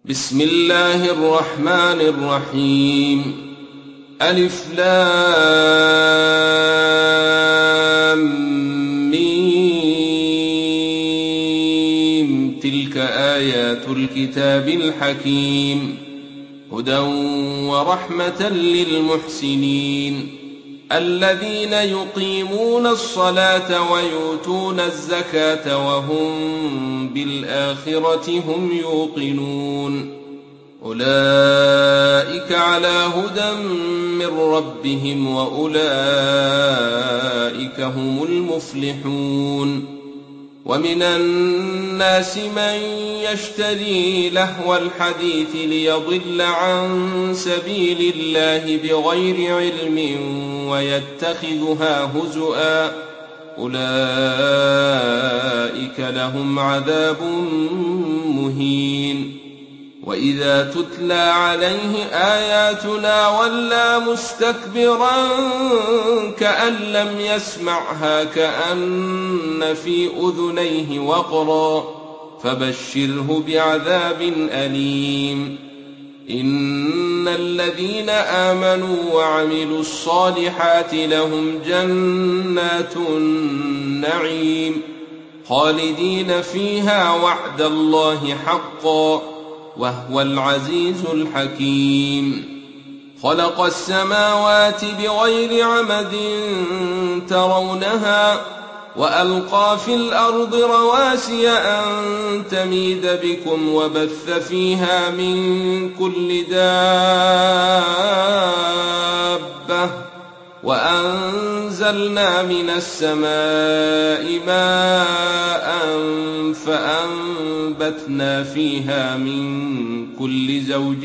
بسم الله الرحمن الرحيم. ألف لام ميم. تلك آيات الكتاب الحكيم، هدى ورحمة للمحسنين الذين يقيمون الصلاة ويؤتون الزكاة وهم بالآخرة هم يوقنون. أولئك على هدى من ربهم وأولئك هم المفلحون. ومن الناس من يشتري لهو الحديث ليضل عن سبيل الله بغير علم ويتخذها هزؤا، أولئك لهم عذاب مهين. وإذا تتلى عليه آياتنا ولى مستكبرا كأن لم يسمعها كأن في أذنيه وقرا، فبشره بعذاب أليم. إن الذين آمنوا وعملوا الصالحات لهم جنات النعيم خالدين فيها وعد الله حقا وهو العزيز الحكيم. خلق السماوات بغير عمد ترونها وألقى في الأرض رواسي أن تميد بكم وبث فيها من كل دابة وأنزلنا من السماء ماء فأنبتنا فيها من كل زوج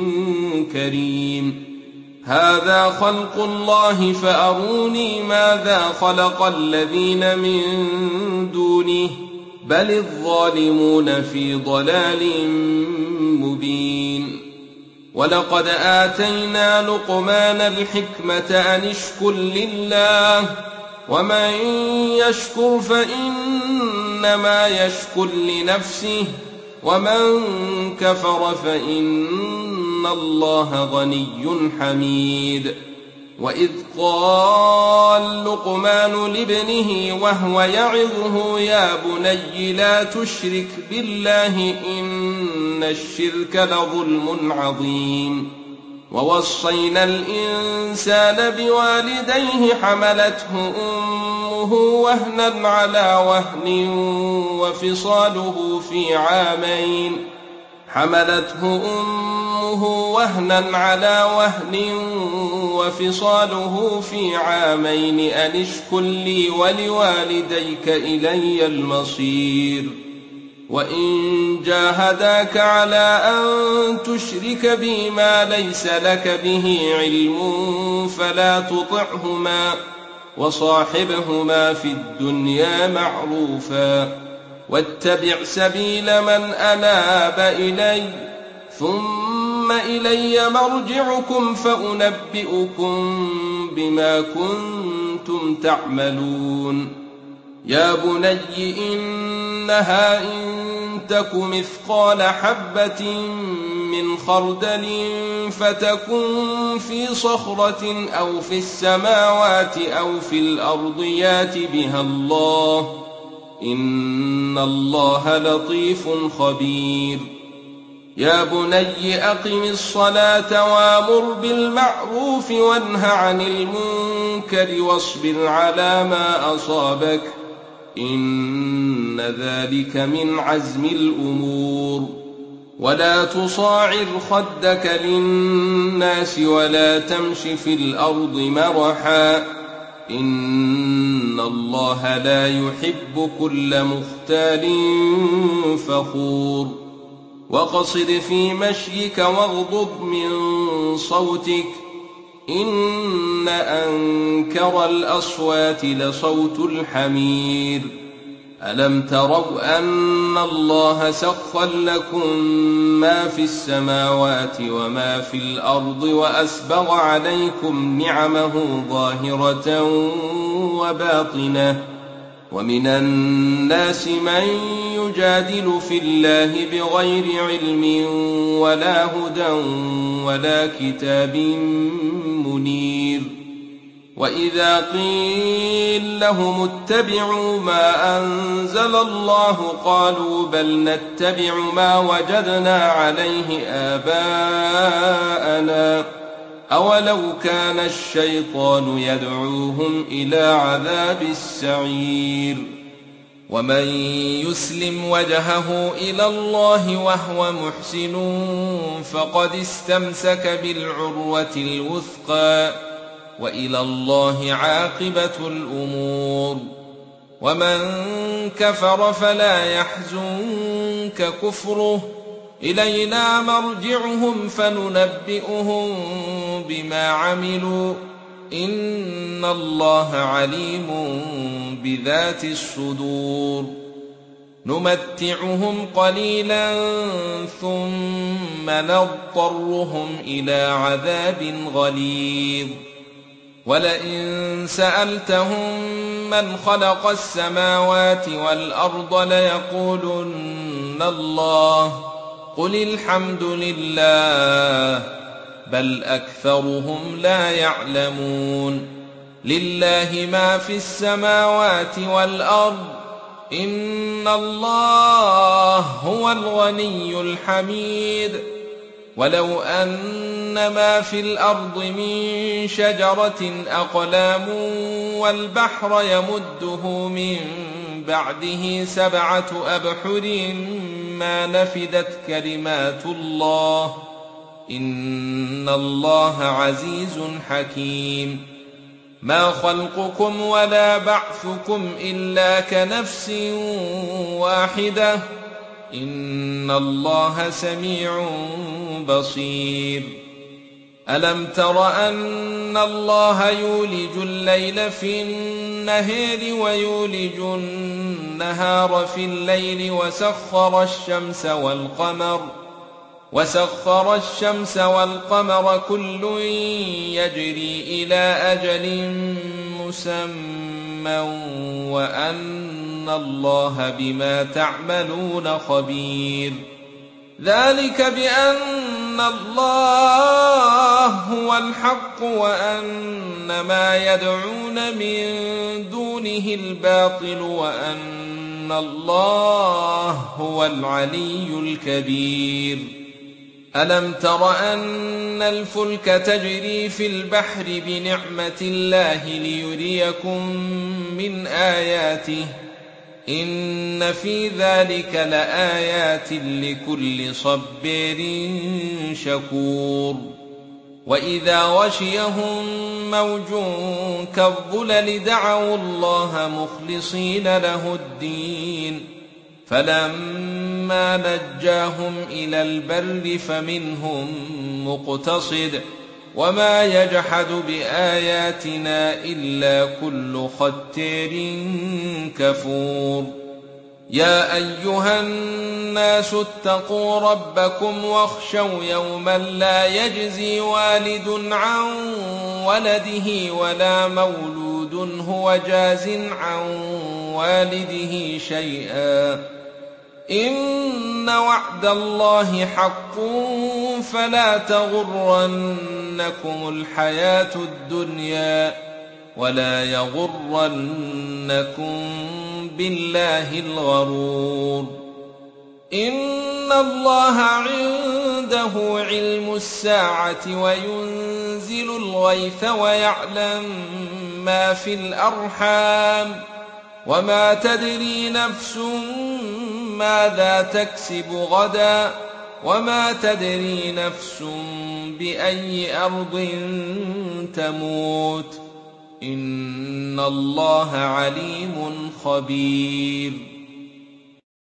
كريم. هذا خلق الله فأروني ماذا خلق الذين من دونه بل الظالمون في ضلال مبين. ولقد آتينا لقمان الحكمة أن اشكر لله ومن يشكر فإنما يشكر لنفسه ومن كفر فإن الله غني حميد. وإذ قال لقمان لابنه وهو يعظه يا بني لا تشرك بالله إن الشرك لظلم عظيم. ووصينا الإنسان بوالديه حملته أمه وهنا على وهن وفصاله في عامين أن اشكر لي ولوالديك إلي المصير. وإن جاهداك على أن تشرك بي ما ليس لك به علم فلا تطعهما وصاحبهما في الدنيا معروفا واتبع سبيل من أناب إلي ثم إلي مرجعكم فأنبئكم بما كنتم تعملون. يا بني إنها إن تك مثقال حبة من خردل فتكن في صخرة أو في السماوات أو في الأرض يات بها الله إن الله لطيف خبير. يا بني أقم الصلاة وامر بالمعروف وانه عن المنكر واصبر على ما أصابك إن ذلك من عزم الأمور. ولا تصاعر خدك للناس ولا تمش في الأرض مرحا إن الله لا يحب كل مختال فخور. وقصد في مشيك واغضض من صوتك إن أنكر الأصوات لصوت الحمير. ألم تروا أن الله سخر لكم ما في السماوات وما في الأرض وأسبغ عليكم نعمه ظاهرة وباطنة ومن الناس من يجادل في الله بغير علم ولا هدى ولا كتاب منير. وإذا قيل لهم اتبعوا ما أنزل الله قالوا بل نتبع ما وجدنا عليه آباءنا أولو كان الشيطان يدعوهم إلى عذاب السعير. ومن يسلم وجهه إلى الله وهو محسن فقد استمسك بالعروة الوثقى وإلى الله عاقبة الأمور. ومن كفر فلا يحزنك كفره إلينا مرجعهم فننبئهم بما عملوا إن الله عليم بذات الصدور. نمتعهم قليلا ثم نضطرهم إلى عذاب غليظ. ولئن سألتهم من خلق السماوات والأرض ليقولن الله قل الحمد لله بل أكثرهم لا يعلمون. لله ما في السماوات والأرض إن الله هو الغني الحميد. ولو أن ما في الأرض من شجرة أقلام والبحر يمده من بعده 7 أبحر ما نفدت كلمات الله إن الله عزيز حكيم. ما خلقكم ولا بعثكم إلا كنفس واحدة إن الله سميع بصير. ألم تر أن الله يولج الليل في النهار ويولج النهار في الليل وسخر الشمس والقمر كل يجري إلى أجل مسمى وأن الله بما تعملون خبير. ذلك بأن الله هو الحق وأن ما يدعون من دونه الباطل وأن الله هو العلي الكبير. ألم تر أن الفلك تجري في البحر بنعمة الله ليريكم من آياته إن في ذلك لآيات لكل صبار شكور. وإذا غشيهم موج كالظلل دعوا الله مخلصين له الدين فلما نجاهم إلى البر فمنهم مقتصد وما يجحد بآياتنا إلا كل ختار كفور. يا أيها الناس اتقوا ربكم واخشوا يوما لا يجزي والد عن ولده ولا مولود هو جاز عن والده شيئا إن وعد الله حق فلا تغرنكم الحياة الدنيا ولا يغرنكم بالله الغرور. إن الله عنده علم الساعة وينزل الغيث ويعلم ما في الأرحام وما تدري نفس ماذا تكسب غدا وما تدري نفس بأي أرض تموت إن الله عليم خبير.